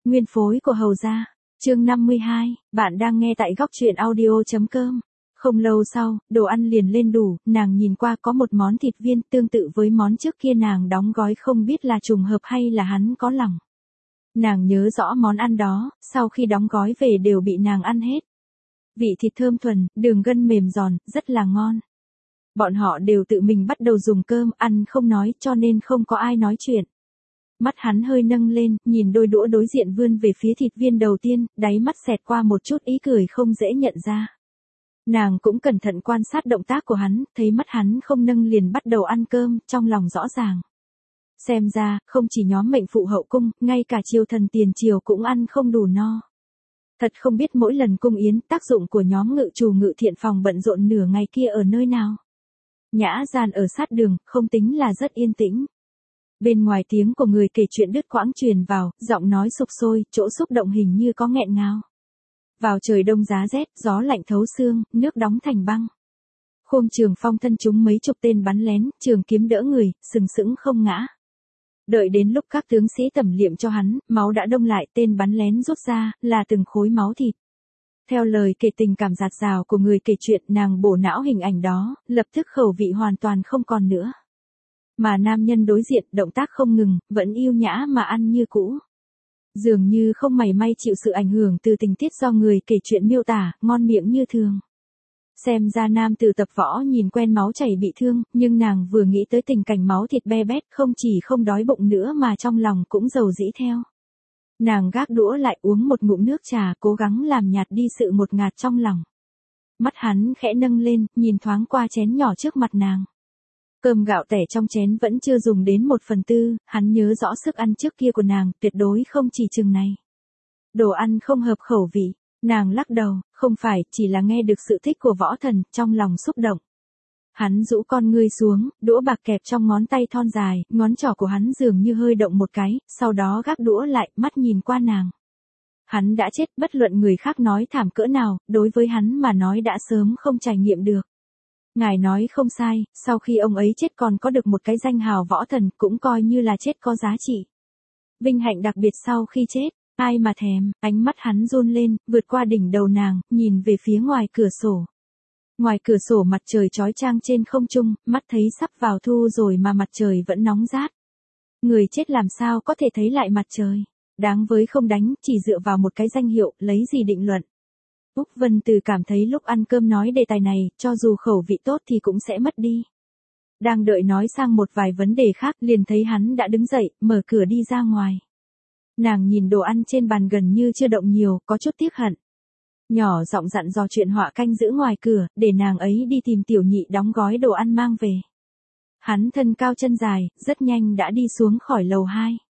Nguyên phối của Hầu gia. Chương 52, bạn đang nghe tại góc truyện audio.com. Không lâu sau, đồ ăn liền lên đủ, nàng nhìn qua có một món thịt viên tương tự với món trước kia nàng đóng gói, không biết là trùng hợp hay là hắn có lòng. Nàng nhớ rõ món ăn đó, sau khi đóng gói về đều bị nàng ăn hết. Vị thịt thơm thuần, đường gân mềm giòn, rất là ngon. Bọn họ đều tự mình bắt đầu dùng cơm, ăn không nói, cho nên không có ai nói chuyện. Mắt hắn hơi nâng lên, nhìn đôi đũa đối diện vươn về phía thịt viên đầu tiên, đáy mắt xẹt qua một chút ý cười không dễ nhận ra. Nàng cũng cẩn thận quan sát động tác của hắn, thấy mắt hắn không nâng liền bắt đầu ăn cơm, trong lòng rõ ràng. Xem ra, không chỉ nhóm mệnh phụ hậu cung, ngay cả triều thần tiền triều cũng ăn không đủ no. Thật không biết mỗi lần cung yến, tác dụng của nhóm ngự trù ngự thiện phòng bận rộn nửa ngày kia ở nơi nào. Nhã gian ở sát đường, không tính là rất yên tĩnh. Bên ngoài tiếng của người kể chuyện đứt quãng truyền vào, giọng nói sục sôi, chỗ xúc động hình như có nghẹn ngào. Vào trời đông giá rét, gió lạnh thấu xương, nước đóng thành băng. Khuông Trường Phong thân chúng mấy chục tên bắn lén, trường kiếm đỡ người, sừng sững không ngã. Đợi đến lúc các tướng sĩ tẩm liệm cho hắn, máu đã đông lại, tên bắn lén rút ra, là từng khối máu thịt. Theo lời kể tình cảm dạt dào của người kể chuyện, nàng bổ não hình ảnh đó, lập tức khẩu vị hoàn toàn không còn nữa. Mà nam nhân đối diện, động tác không ngừng, vẫn yêu nhã mà ăn như cũ. Dường như không mảy may chịu sự ảnh hưởng từ tình tiết do người kể chuyện miêu tả, ngon miệng như thường. Xem ra nam tử tập võ nhìn quen máu chảy bị thương, nhưng nàng vừa nghĩ tới tình cảnh máu thịt be bét, không chỉ không đói bụng nữa mà trong lòng cũng dầu dĩ theo. Nàng gác đũa lại uống một ngụm nước trà, cố gắng làm nhạt đi sự ngột ngạt trong lòng. Mắt hắn khẽ nâng lên, nhìn thoáng qua chén nhỏ trước mặt nàng. Cơm gạo tẻ trong chén vẫn chưa dùng đến 1/4, hắn nhớ rõ sức ăn trước kia của nàng, tuyệt đối không chỉ chừng này. Đồ ăn không hợp khẩu vị, nàng lắc đầu, không phải, chỉ là nghe được sự thích của võ thần, trong lòng xúc động. Hắn rũ con ngươi xuống, đũa bạc kẹp trong ngón tay thon dài, ngón trỏ của hắn dường như hơi động một cái, sau đó gác đũa lại, mắt nhìn qua nàng. Hắn đã chết, bất luận người khác nói thảm cỡ nào, đối với hắn mà nói đã sớm không trải nghiệm được. Ngài nói không sai, sau khi ông ấy chết còn có được một cái danh hào võ thần, cũng coi như là chết có giá trị. Vinh hạnh đặc biệt sau khi chết, ai mà thèm, ánh mắt hắn run lên, vượt qua đỉnh đầu nàng, nhìn về phía ngoài cửa sổ. Ngoài cửa sổ mặt trời chói chang trên không trung, mắt thấy sắp vào thu rồi mà mặt trời vẫn nóng rát. Người chết làm sao có thể thấy lại mặt trời, đáng với không đánh, chỉ dựa vào một cái danh hiệu, lấy gì định luận. Úc Vân Từ cảm thấy lúc ăn cơm nói đề tài này, cho dù khẩu vị tốt thì cũng sẽ mất đi. Đang đợi nói sang một vài vấn đề khác, liền thấy hắn đã đứng dậy, mở cửa đi ra ngoài. Nàng nhìn đồ ăn trên bàn gần như chưa động nhiều, có chút tiếc hận. Nhỏ giọng dặn dò chuyện họa canh giữ ngoài cửa, để nàng ấy đi tìm tiểu nhị đóng gói đồ ăn mang về. Hắn thân cao chân dài, rất nhanh đã đi xuống khỏi lầu 2.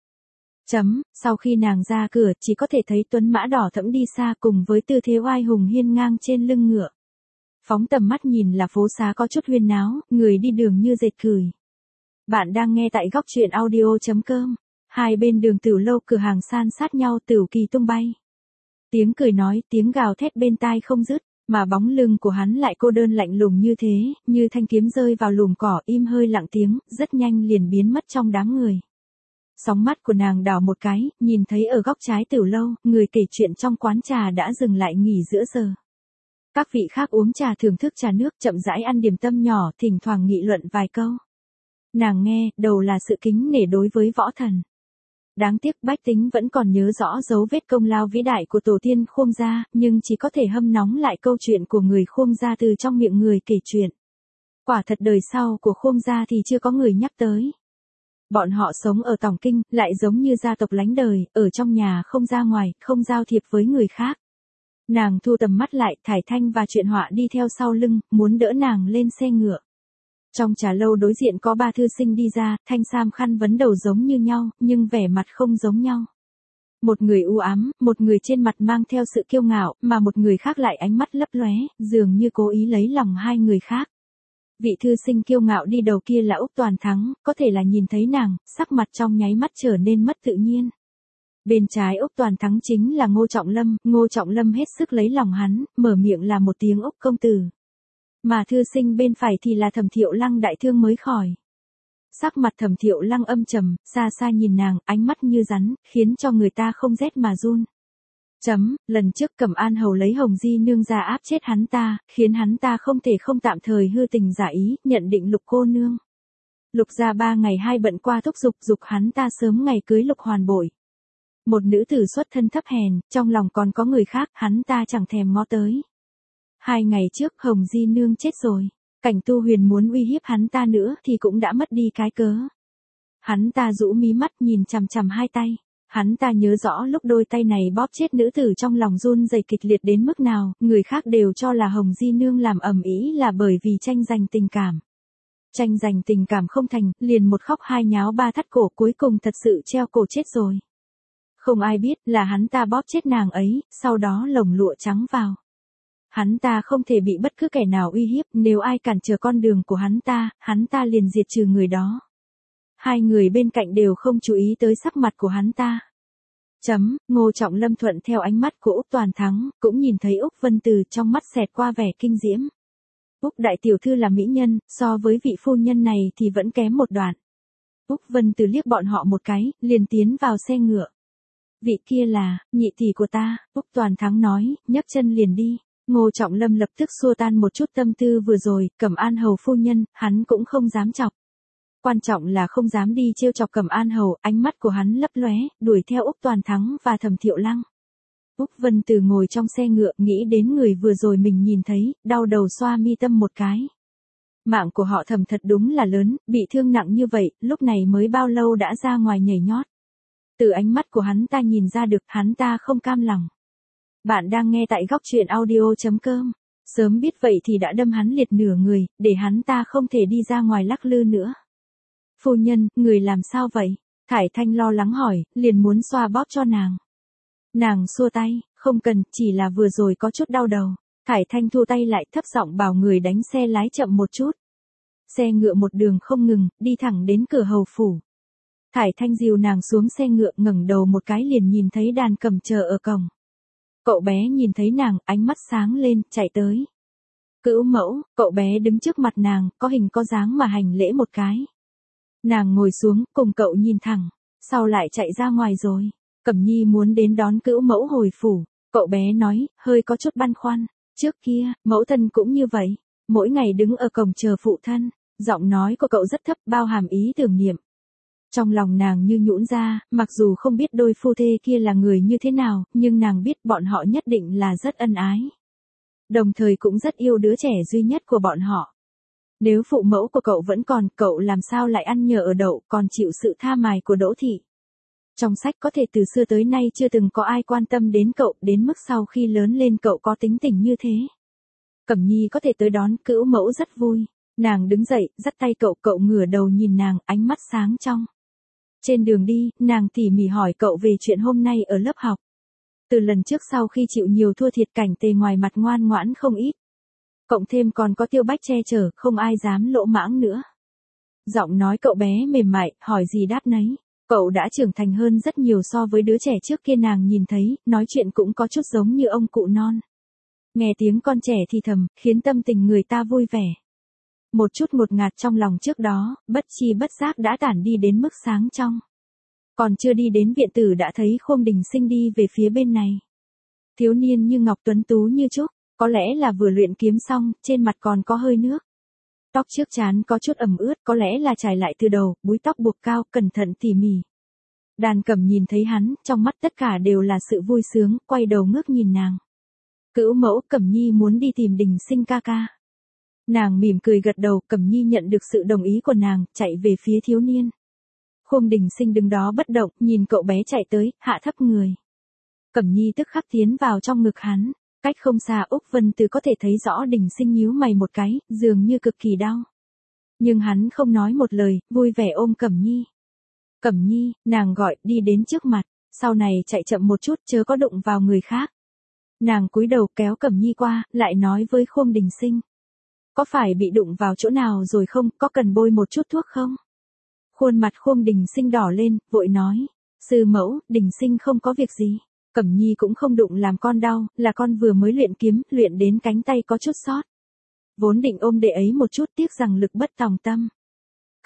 Sau khi nàng ra cửa, chỉ có thể thấy tuấn mã đỏ thẫm đi xa cùng với tư thế oai hùng hiên ngang trên lưng ngựa. Phóng tầm mắt nhìn là phố xá có chút huyên náo, người đi đường như dệt cười. Bạn đang nghe tại góc truyện audio.com. Hai bên đường tửu lâu cửa hàng san sát nhau, tửu kỳ tung bay. Tiếng cười nói, tiếng gào thét bên tai không dứt, mà bóng lưng của hắn lại cô đơn lạnh lùng như thế, như thanh kiếm rơi vào lùm cỏ, im hơi lặng tiếng, rất nhanh liền biến mất trong đám người. Sóng mắt của nàng đảo một cái, nhìn thấy ở góc trái tửu lâu, người kể chuyện trong quán trà đã dừng lại nghỉ giữa giờ. Các vị khác uống trà thưởng thức trà nước, chậm rãi ăn điểm tâm nhỏ, thỉnh thoảng nghị luận vài câu. Nàng nghe, đầu là sự kính nể đối với võ thần. Đáng tiếc bách tính vẫn còn nhớ rõ dấu vết công lao vĩ đại của tổ tiên Khuông gia, nhưng chỉ có thể hâm nóng lại câu chuyện của người Khuông gia từ trong miệng người kể chuyện. Quả thật đời sau của Khuông gia thì chưa có người nhắc tới. Bọn họ sống ở Tòng Kinh, lại giống như gia tộc lánh đời, ở trong nhà không ra ngoài, không giao thiệp với người khác. Nàng thu tầm mắt lại, Thải Thanh và Chuyện Họa đi theo sau lưng, muốn đỡ nàng lên xe ngựa. Trong trà lâu đối diện có ba thư sinh đi ra, thanh sam khăn vấn đầu giống như nhau, nhưng vẻ mặt không giống nhau. Một người u ám, một người trên mặt mang theo sự kiêu ngạo, mà một người khác lại ánh mắt lấp lóe, dường như cố ý lấy lòng hai người khác. Vị thư sinh kiêu ngạo đi đầu kia là Úc Toàn Thắng, có thể là nhìn thấy nàng, sắc mặt trong nháy mắt trở nên mất tự nhiên. Bên trái Úc Toàn Thắng chính là Ngô Trọng Lâm hết sức lấy lòng hắn, mở miệng là một tiếng Úc công tử. Mà thư sinh bên phải thì là Thẩm Thiệu Lăng đại thương mới khỏi. Sắc mặt Thẩm Thiệu Lăng âm trầm, xa xa nhìn nàng, ánh mắt như rắn, khiến cho người ta không rét mà run. Lần trước Cẩm An Hầu lấy Hồng Di nương ra áp chết hắn ta, khiến hắn ta không thể không tạm thời hư tình giả ý, nhận định Lục cô nương. Lục gia 3 ngày 2 bận qua thúc giục hắn ta sớm ngày cưới Lục hoàn bội. Một nữ tử xuất thân thấp hèn, trong lòng còn có người khác, hắn ta chẳng thèm ngó tới. 2 ngày trước Hồng Di nương chết rồi, Cảnh Tu Huyền muốn uy hiếp hắn ta nữa thì cũng đã mất đi cái cớ. Hắn ta rũ mí mắt nhìn chằm chằm hai tay. Hắn ta nhớ rõ lúc đôi tay này bóp chết nữ tử trong lòng run rẩy kịch liệt đến mức nào, người khác đều cho là Hồng Di nương làm ầm ĩ là bởi vì tranh giành tình cảm. Tranh giành tình cảm không thành, liền một khóc hai nháo ba thắt cổ, cuối cùng thật sự treo cổ chết rồi. Không ai biết là hắn ta bóp chết nàng ấy, sau đó lồng lụa trắng vào. Hắn ta không thể bị bất cứ kẻ nào uy hiếp, nếu ai cản trở con đường của hắn ta liền diệt trừ người đó. Hai người bên cạnh đều không chú ý tới sắc mặt của hắn ta. Ngô Trọng Lâm thuận theo ánh mắt của Úc Toàn Thắng, cũng nhìn thấy Úc Vân Từ trong mắt xẹt qua vẻ kinh diễm. Úc đại tiểu thư là mỹ nhân, so với vị phu nhân này thì vẫn kém một đoạn. Úc Vân Từ liếc bọn họ một cái, liền tiến vào xe ngựa. Vị kia là, nhị tỷ của ta, Úc Toàn Thắng nói, nhấc chân liền đi. Ngô Trọng Lâm lập tức xua tan một chút tâm tư vừa rồi, Cẩm An Hầu phu nhân, hắn cũng không dám chọc. Quan trọng là không dám đi trêu chọc Cẩm An Hầu, ánh mắt của hắn lấp lóe, đuổi theo Úc Toàn Thắng và Thẩm Thiệu Lăng. Úc Vân Từ ngồi trong xe ngựa, nghĩ đến người vừa rồi mình nhìn thấy, đau đầu xoa mi tâm một cái. Mạng của họ Thẩm thật đúng là lớn, bị thương nặng như vậy, lúc này mới bao lâu đã ra ngoài nhảy nhót. Từ ánh mắt của hắn ta nhìn ra được, hắn ta không cam lòng. Bạn đang nghe tại góc truyện audio.com. Sớm biết vậy thì đã đâm hắn liệt nửa người, để hắn ta không thể đi ra ngoài lắc lư nữa. Phu nhân, người làm sao vậy? Thải Thanh lo lắng hỏi, liền muốn xoa bóp cho nàng. Nàng xua tay, không cần, chỉ là vừa rồi có chút đau đầu. Thải Thanh thu tay lại, thấp giọng bảo người đánh xe lái chậm một chút. Xe ngựa một đường không ngừng, đi thẳng đến cửa hầu phủ. Thải Thanh dìu nàng xuống xe ngựa, ngẩng đầu một cái liền nhìn thấy Đàn Cầm chờ ở cổng. Cậu bé nhìn thấy nàng, ánh mắt sáng lên, chạy tới. Cữu mẫu, cậu bé đứng trước mặt nàng, có hình có dáng mà hành lễ một cái. Nàng ngồi xuống, cùng cậu nhìn thẳng, sau lại chạy ra ngoài rồi. Cẩm Nhi muốn đến đón cữu mẫu hồi phủ, cậu bé nói, hơi có chút băn khoăn. Trước kia, mẫu thân cũng như vậy, mỗi ngày đứng ở cổng chờ phụ thân. Giọng nói của cậu rất thấp, bao hàm ý tưởng niệm. Trong lòng nàng như nhũn ra, mặc dù không biết đôi phu thê kia là người như thế nào, nhưng nàng biết bọn họ nhất định là rất ân ái. Đồng thời cũng rất yêu đứa trẻ duy nhất của bọn họ. Nếu phụ mẫu của cậu vẫn còn, cậu làm sao lại ăn nhờ ở đậu, còn chịu sự tha mài của Đỗ thị. Trong sách có thể từ xưa tới nay chưa từng có ai quan tâm đến cậu, đến mức sau khi lớn lên cậu có tính tình như thế. Cẩm Nhi có thể tới đón cữu mẫu rất vui. Nàng đứng dậy, dắt tay cậu, cậu ngửa đầu nhìn nàng, ánh mắt sáng trong. Trên đường đi, nàng tỉ mỉ hỏi cậu về chuyện hôm nay ở lớp học. Từ lần trước sau khi chịu nhiều thua thiệt, Cảnh Tề ngoài mặt ngoan ngoãn không ít. Cộng thêm còn có Tiêu Bách che chở, không ai dám lỗ mãng nữa. Giọng nói cậu bé mềm mại, hỏi gì đáp nấy. Cậu đã trưởng thành hơn rất nhiều so với đứa trẻ trước kia nàng nhìn thấy, nói chuyện cũng có chút giống như ông cụ non. Nghe tiếng con trẻ thì thầm, khiến tâm tình người ta vui vẻ. Một chút ngột ngạt trong lòng trước đó, bất chi bất giác đã tản đi đến mức sáng trong. Còn chưa đi đến viện tử đã thấy Khương Đình Sinh đi về phía bên này. Thiếu niên như ngọc tuấn tú như trúc, có lẽ là vừa luyện kiếm xong, trên mặt còn có hơi nước. Tóc trước trán có chút ẩm ướt, có lẽ là chải lại từ đầu, búi tóc buộc cao, cẩn thận tỉ mỉ. Đàn Cẩm nhìn thấy hắn, trong mắt tất cả đều là sự vui sướng, quay đầu ngước nhìn nàng. Cữu mẫu, Cẩm Nhi muốn đi tìm Đình Sinh ca ca. Nàng mỉm cười gật đầu, Cẩm Nhi nhận được sự đồng ý của nàng, chạy về phía thiếu niên. Khương Đình Sinh đứng đó bất động, nhìn cậu bé chạy tới, hạ thấp người. Cẩm Nhi tức khắc tiến vào trong ngực hắn. Cách không xa Úc Vân Từ có thể thấy rõ Đình Sinh nhíu mày một cái, dường như cực kỳ đau. Nhưng hắn không nói một lời, vui vẻ ôm Cẩm Nhi. Cẩm Nhi, nàng gọi, đi đến trước mặt, sau này chạy chậm một chút, chớ có đụng vào người khác. Nàng cúi đầu kéo Cẩm Nhi qua, lại nói với Khương Đình Sinh. Có phải bị đụng vào chỗ nào rồi không, có cần bôi một chút thuốc không? Khuôn mặt Khương Đình Sinh đỏ lên, vội nói. Sư mẫu, Đình Sinh không có việc gì. Cẩm Nhi cũng không đụng làm con đau, là con vừa mới luyện kiếm, luyện đến cánh tay có chút sót. Vốn định ôm đệ ấy một chút, tiếc rằng lực bất tòng tâm.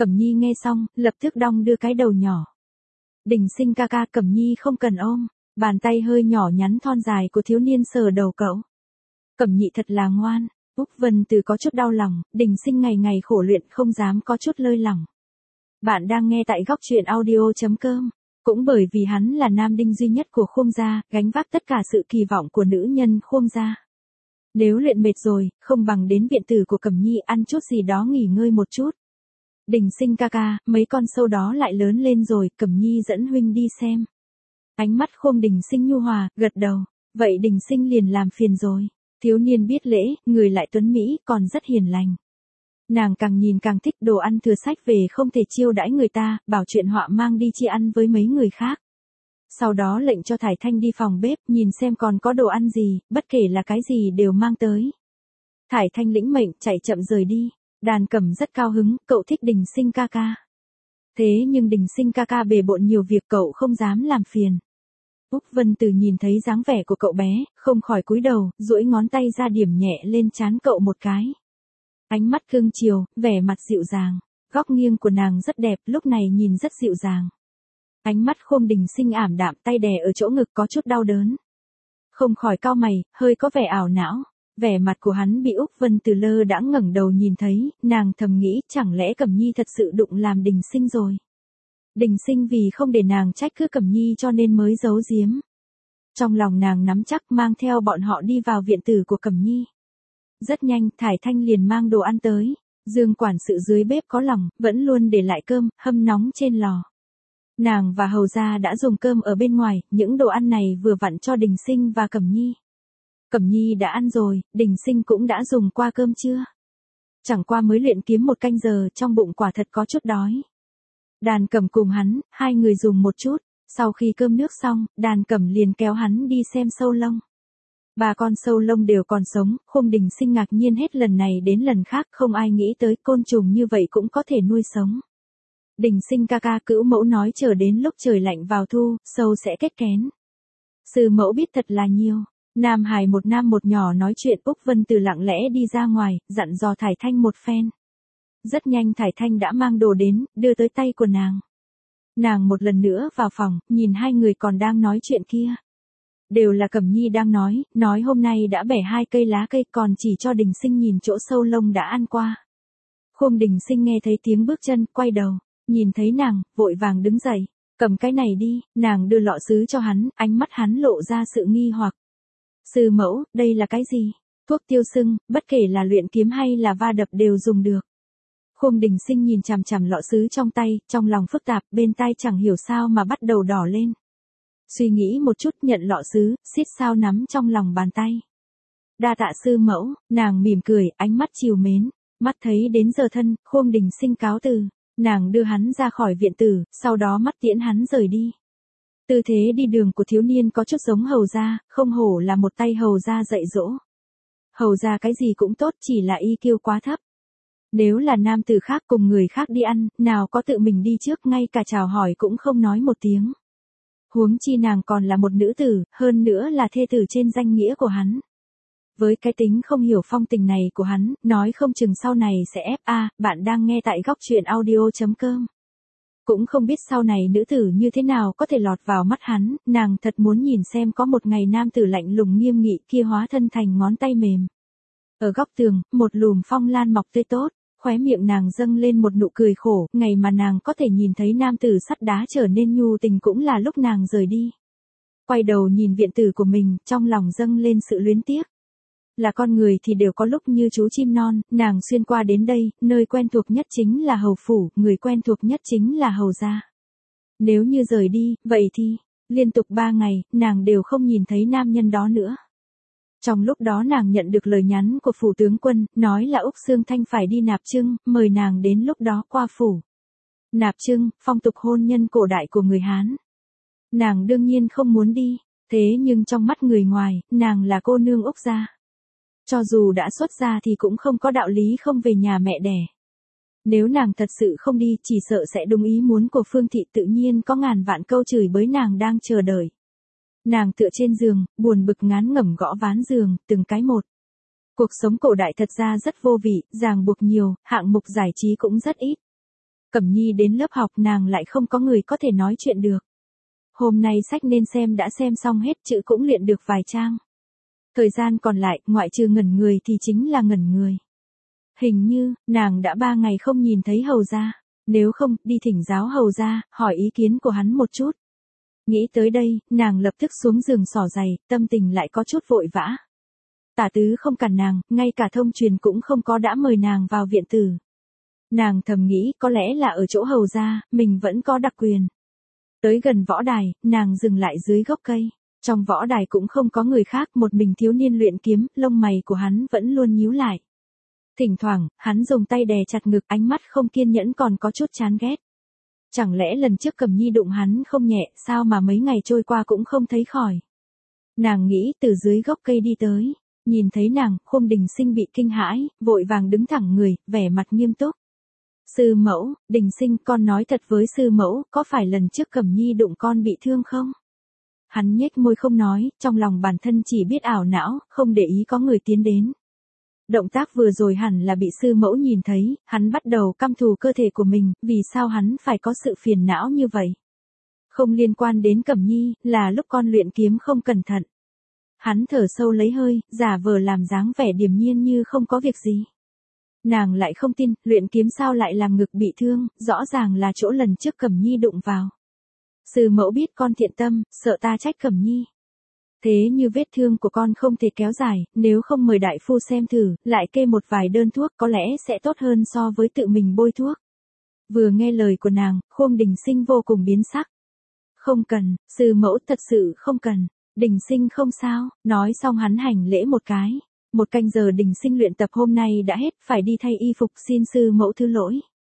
Cẩm Nhi nghe xong, lập tức đong đưa cái đầu nhỏ. Đình Sinh ca ca, Cẩm Nhi không cần ôm. Bàn tay hơi nhỏ nhắn thon dài của thiếu niên sờ đầu cậu. Cẩm Nhị thật là ngoan. Úc Vân Từ có chút đau lòng, Đình Sinh ngày ngày khổ luyện không dám có chút lơi lỏng. Bạn đang nghe tại góc truyện audio.com. Cũng bởi vì hắn là nam đinh duy nhất của Khuông gia, gánh vác tất cả sự kỳ vọng của nữ nhân Khuông gia. Nếu luyện mệt rồi, không bằng đến viện tử của Cẩm Nhi ăn chút gì đó nghỉ ngơi một chút. Đình Sinh ca ca, mấy con sâu đó lại lớn lên rồi, Cẩm Nhi dẫn huynh đi xem. Ánh mắt Khuông Đình Sinh nhu hòa, gật đầu. Vậy Đình Sinh liền làm phiền rồi. Thiếu niên biết lễ, người lại tuấn mỹ, còn rất hiền lành. Nàng càng nhìn càng thích, đồ ăn thừa sách về không thể chiêu đãi người ta, bảo chuyện họa mang đi chi ăn với mấy người khác. Sau đó lệnh cho Thải Thanh đi phòng bếp, nhìn xem còn có đồ ăn gì, bất kể là cái gì đều mang tới. Thải Thanh lĩnh mệnh, chạy chậm rời đi. Đàn Cẩm rất cao hứng, cậu thích Đình Sinh ca ca. Thế nhưng Đình Sinh ca ca bề bộn nhiều việc, cậu không dám làm phiền. Úc Vân Từ nhìn thấy dáng vẻ của cậu bé, không khỏi cúi đầu, duỗi ngón tay ra điểm nhẹ lên trán cậu một cái. Ánh mắt cương chiều, vẻ mặt dịu dàng. Góc nghiêng của nàng rất đẹp, lúc này nhìn rất dịu dàng. Ánh mắt Khuông Đình Sinh ảm đạm, tay đè ở chỗ ngực có chút đau đớn. Không khỏi cau mày, hơi có vẻ ảo não. Vẻ mặt của hắn bị Úc Vân Từ lơ đãng ngẩng đầu nhìn thấy, nàng thầm nghĩ chẳng lẽ Cẩm Nhi thật sự đụng làm Đình Sinh rồi. Đình Sinh vì không để nàng trách cứ Cẩm Nhi cho nên mới giấu giếm. Trong lòng nàng nắm chắc mang theo bọn họ đi vào viện tử của Cẩm Nhi. Rất nhanh, Thải Thanh liền mang đồ ăn tới. Dương quản sự dưới bếp có lòng, vẫn luôn để lại cơm, hâm nóng trên lò. Nàng và hầu gia đã dùng cơm ở bên ngoài, những đồ ăn này vừa vặn cho Đình Sinh và Cẩm Nhi. Cẩm Nhi đã ăn rồi, Đình Sinh cũng đã dùng qua cơm trưa. Chẳng qua mới luyện kiếm 1 canh giờ, trong bụng quả thật có chút đói. Đàn Cẩm cùng hắn, hai người dùng một chút, sau khi cơm nước xong, Đàn Cẩm liền kéo hắn đi xem sâu lông. 3 con sâu lông đều còn sống, Khuông Đình Sinh ngạc nhiên hết lần này đến lần khác, không ai nghĩ tới côn trùng như vậy cũng có thể nuôi sống. Đình Sinh ca ca, cữu mẫu nói chờ đến lúc trời lạnh vào thu, sâu sẽ kết kén. Sư mẫu biết thật là nhiều. Nam hài một nam một nhỏ nói chuyện, Úc Vân Từ lặng lẽ đi ra ngoài, dặn dò Thải Thanh một phen. Rất nhanh Thải Thanh đã mang đồ đến, đưa tới tay của nàng. Nàng một lần nữa vào phòng, nhìn hai người còn đang nói chuyện kia. Đều là Cẩm Nhi đang nói hôm nay đã bẻ 2 cây lá cây, còn chỉ cho Đình Sinh nhìn chỗ sâu lông đã ăn qua. Khuông Đình Sinh nghe thấy tiếng bước chân, quay đầu, nhìn thấy nàng, vội vàng đứng dậy, cầm cái này đi, nàng đưa lọ sứ cho hắn, ánh mắt hắn lộ ra sự nghi hoặc. Sư mẫu, đây là cái gì? Thuốc tiêu sưng, bất kể là luyện kiếm hay là va đập đều dùng được. Khuông Đình Sinh nhìn chằm chằm lọ sứ trong tay, trong lòng phức tạp, bên tai chẳng hiểu sao mà bắt đầu đỏ lên. Suy nghĩ một chút, nhận lọ sứ, xít sao nắm trong lòng bàn tay. Đa tạ sư mẫu, nàng mỉm cười, ánh mắt trìu mến. Mắt thấy đến giờ thân, Khuông Đình Sinh cáo từ. Nàng đưa hắn ra khỏi viện tử, sau đó mắt tiễn hắn rời đi. Tư thế đi đường của thiếu niên có chút giống hầu gia, không hổ là một tay hầu gia dạy dỗ. Hầu gia cái gì cũng tốt, chỉ là EQ quá thấp. Nếu là nam tử khác cùng người khác đi ăn, nào có tự mình đi trước, ngay cả chào hỏi cũng không nói một tiếng. Huống chi nàng còn là một nữ tử, hơn nữa là thê tử trên danh nghĩa của hắn. Với cái tính không hiểu phong tình này của hắn, nói không chừng sau này sẽ bạn đang nghe tại góc truyện audio.com. Cũng không biết sau này nữ tử như thế nào có thể lọt vào mắt hắn, nàng thật muốn nhìn xem có một ngày nam tử lạnh lùng nghiêm nghị kia hóa thân thành ngón tay mềm. Ở góc tường, một lùm phong lan mọc tươi tốt, khóe miệng nàng dâng lên một nụ cười khổ, ngày mà nàng có thể nhìn thấy nam tử sắt đá trở nên nhu tình cũng là lúc nàng rời đi. Quay đầu nhìn viện tử của mình, trong lòng dâng lên sự luyến tiếc. Là con người thì đều có lúc như chú chim non, nàng xuyên qua đến đây, nơi quen thuộc nhất chính là hầu phủ, người quen thuộc nhất chính là hầu gia. Nếu như rời đi, vậy thì, liên tục 3 ngày, nàng đều không nhìn thấy nam nhân đó nữa. Trong lúc đó nàng nhận được lời nhắn của phủ tướng quân, nói là Úc Xương Thanh phải đi nạp trưng, mời nàng đến lúc đó qua phủ. Nạp trưng, phong tục hôn nhân cổ đại của người Hán. Nàng đương nhiên không muốn đi, thế nhưng trong mắt người ngoài, nàng là cô nương Úc gia. Cho dù đã xuất gia thì cũng không có đạo lý không về nhà mẹ đẻ. Nếu nàng thật sự không đi, chỉ sợ sẽ đúng ý muốn của Phương Thị, tự nhiên có ngàn vạn câu chửi bới nàng đang chờ đợi. Nàng tựa trên giường, buồn bực ngán ngẩm gõ ván giường, từng cái một. Cuộc sống cổ đại thật ra rất vô vị, ràng buộc nhiều, hạng mục giải trí cũng rất ít. Cẩm Nhi đến lớp học nàng lại không có người có thể nói chuyện được. Hôm nay sách nên xem đã xem xong hết, chữ cũng luyện được vài trang. Thời gian còn lại, ngoại trừ ngẩn người thì chính là ngẩn người. Hình như, nàng đã 3 ngày không nhìn thấy hầu gia. Nếu không, đi thỉnh giáo hầu gia, hỏi ý kiến của hắn một chút. Nghĩ tới đây, nàng lập tức xuống giường xỏ giày, tâm tình lại có chút vội vã. Tả Tứ không cản nàng, ngay cả thông truyền cũng không có đã mời nàng vào viện tử. Nàng thầm nghĩ có lẽ là ở chỗ hầu gia, mình vẫn có đặc quyền. Tới gần võ đài, nàng dừng lại dưới gốc cây. Trong võ đài cũng không có người khác, một mình thiếu niên luyện kiếm, lông mày của hắn vẫn luôn nhíu lại. Thỉnh thoảng, hắn dùng tay đè chặt ngực, ánh mắt không kiên nhẫn còn có chút chán ghét. Chẳng lẽ lần trước Cẩm Nhi đụng hắn không nhẹ, sao mà mấy ngày trôi qua cũng không thấy khỏi. Nàng nghĩ từ dưới gốc cây đi tới, nhìn thấy nàng, Khôn Đình Sinh bị kinh hãi, vội vàng đứng thẳng người, vẻ mặt nghiêm túc. Sư mẫu, Đình Sinh, con nói thật với sư mẫu, có phải lần trước Cẩm Nhi đụng con bị thương không? Hắn nhếch môi không nói, trong lòng bản thân chỉ biết ảo não, không để ý có người tiến đến. Động tác vừa rồi hẳn là bị sư mẫu nhìn thấy, hắn bắt đầu căm thù cơ thể của mình, vì sao hắn phải có sự phiền não như vậy? Không liên quan đến Cẩm Nhi, là lúc con luyện kiếm không cẩn thận. Hắn thở sâu lấy hơi, giả vờ làm dáng vẻ điềm nhiên như không có việc gì. Nàng lại không tin, luyện kiếm sao lại làm ngực bị thương, rõ ràng là chỗ lần trước Cẩm Nhi đụng vào. Sư mẫu biết con thiện tâm, sợ ta trách Cẩm Nhi. Thế như vết thương của con không thể kéo dài, nếu không mời đại phu xem thử, lại kê một vài đơn thuốc có lẽ sẽ tốt hơn so với tự mình bôi thuốc. Vừa nghe lời của nàng, Khôn Đình Sinh vô cùng biến sắc. Không cần, sư mẫu thật sự không cần, Đình Sinh không sao, nói xong hắn hành lễ một cái. 1 canh giờ Đình Sinh luyện tập hôm nay đã hết, phải đi thay y phục, xin sư mẫu thứ lỗi.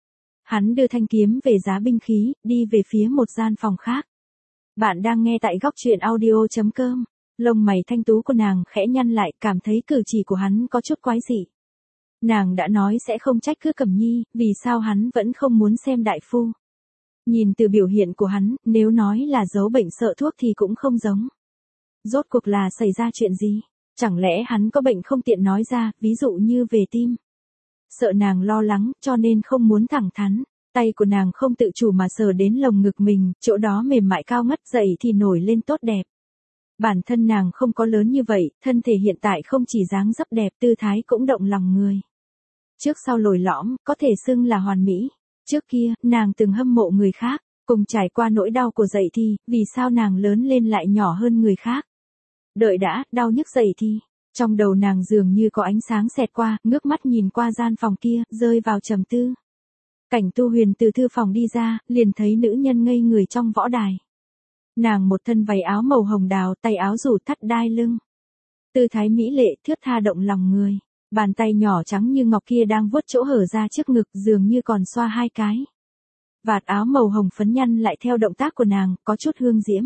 Hắn đưa thanh kiếm về giá binh khí, đi về phía một gian phòng khác. Bạn đang nghe tại góc truyện audio.com. Lông mày thanh tú của nàng khẽ nhăn lại, cảm thấy cử chỉ của hắn có chút quái dị. Nàng đã nói sẽ không trách cứ Cẩm Nhi, vì sao hắn vẫn không muốn xem đại phu. Nhìn từ biểu hiện của hắn, nếu nói là giấu bệnh sợ thuốc thì cũng không giống. Rốt cuộc là xảy ra chuyện gì? Chẳng lẽ hắn có bệnh không tiện nói ra, ví dụ như về tim. Sợ nàng lo lắng, cho nên không muốn thẳng thắn. Tay của nàng không tự chủ mà sờ đến lồng ngực mình, chỗ đó mềm mại cao ngất, dậy thì nổi lên tốt đẹp. Bản thân nàng không có lớn như vậy, thân thể hiện tại không chỉ dáng dấp đẹp, tư thái cũng động lòng người. Trước sau lồi lõm, có thể xưng là hoàn mỹ. Trước kia, nàng từng hâm mộ người khác, cùng trải qua nỗi đau của dậy thì, vì sao nàng lớn lên lại nhỏ hơn người khác. Đợi đã, đau nhức dậy thì. Trong đầu nàng dường như có ánh sáng xẹt qua, ngước mắt nhìn qua gian phòng kia, rơi vào trầm tư. Cảnh Tu Huyền từ thư phòng đi ra, liền thấy nữ nhân ngây người trong võ đài. Nàng một thân váy áo màu hồng đào, tay áo rủ thắt đai lưng. Tư thái mỹ lệ, thướt tha động lòng người. Bàn tay nhỏ trắng như ngọc kia đang vuốt chỗ hở ra trước ngực, dường như còn xoa 2 cái. Vạt áo màu hồng phấn nhăn lại theo động tác của nàng, có chút hương diễm.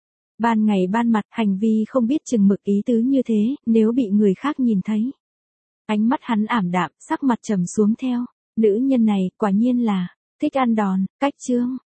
Ban ngày ban mặt, hành vi không biết chừng mực ý tứ như thế, nếu bị người khác nhìn thấy. Ánh mắt hắn ảm đạm, sắc mặt trầm xuống theo. Nữ nhân này, quả nhiên là, thích ăn đòn, cách chương.